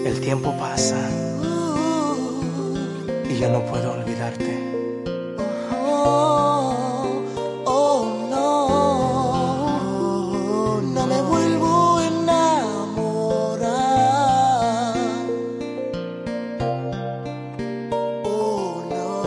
El tiempo pasa y yo no puedo olvidarte. No me vuelvo a enamorar. Oh, no.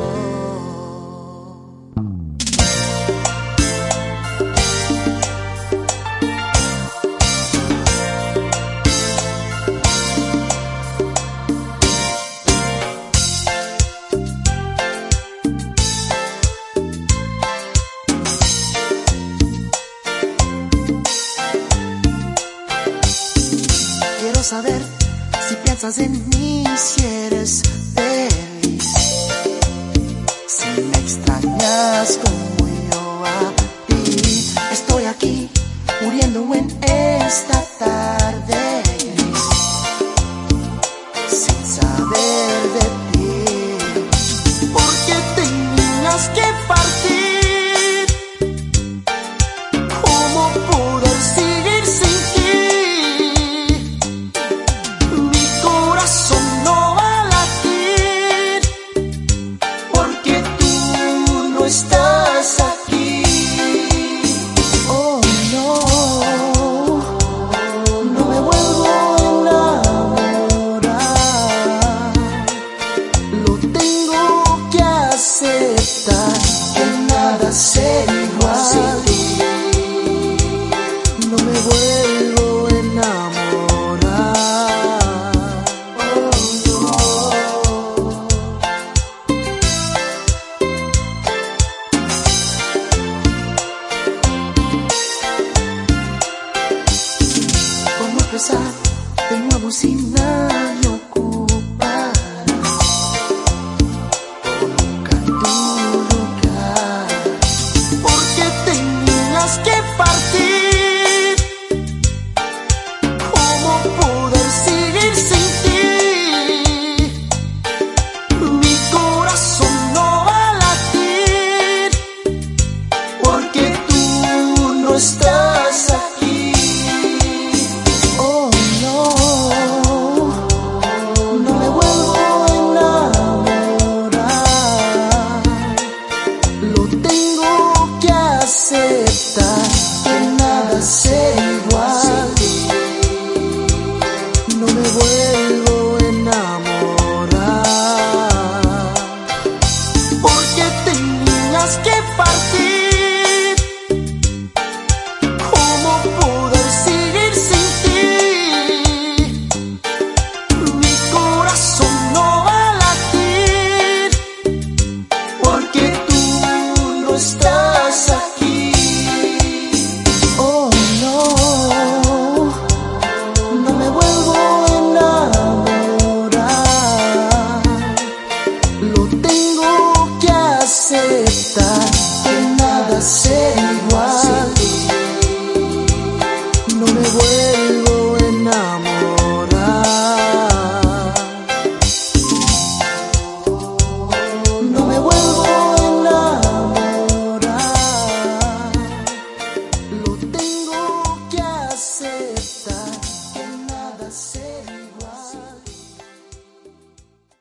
Quiero saber si piensas en mí, si eres feliz, si me extrañas como yo a ti. Estoy aquí muriendo en esta tarde gris, sin saber de ti. ¿Por qué tenías que partir? ¿Cómo poder seguir sin ti? Estás aquí. Oh no, no me vuelvo a enamorar. Lo tengo que aceptar, que nada será igual sin ti. No me vuelvo a enamorar. Oh no. Empezar de nuevo sin nadie ocupará nunca tu lugar. ¿Por qué tenías que partir? ¿Cómo poder seguir sin ti? Mi corazón no va a latir, porque tú no estás aquí. Aceptar que nada será igual sin ti. No me vuelvo a enamorar. ¿Por qué tenías que partir? ¿Cómo poder seguir sin ti? Mi corazón no va a latir, porque tú no estás aquí. Aceptar que nada será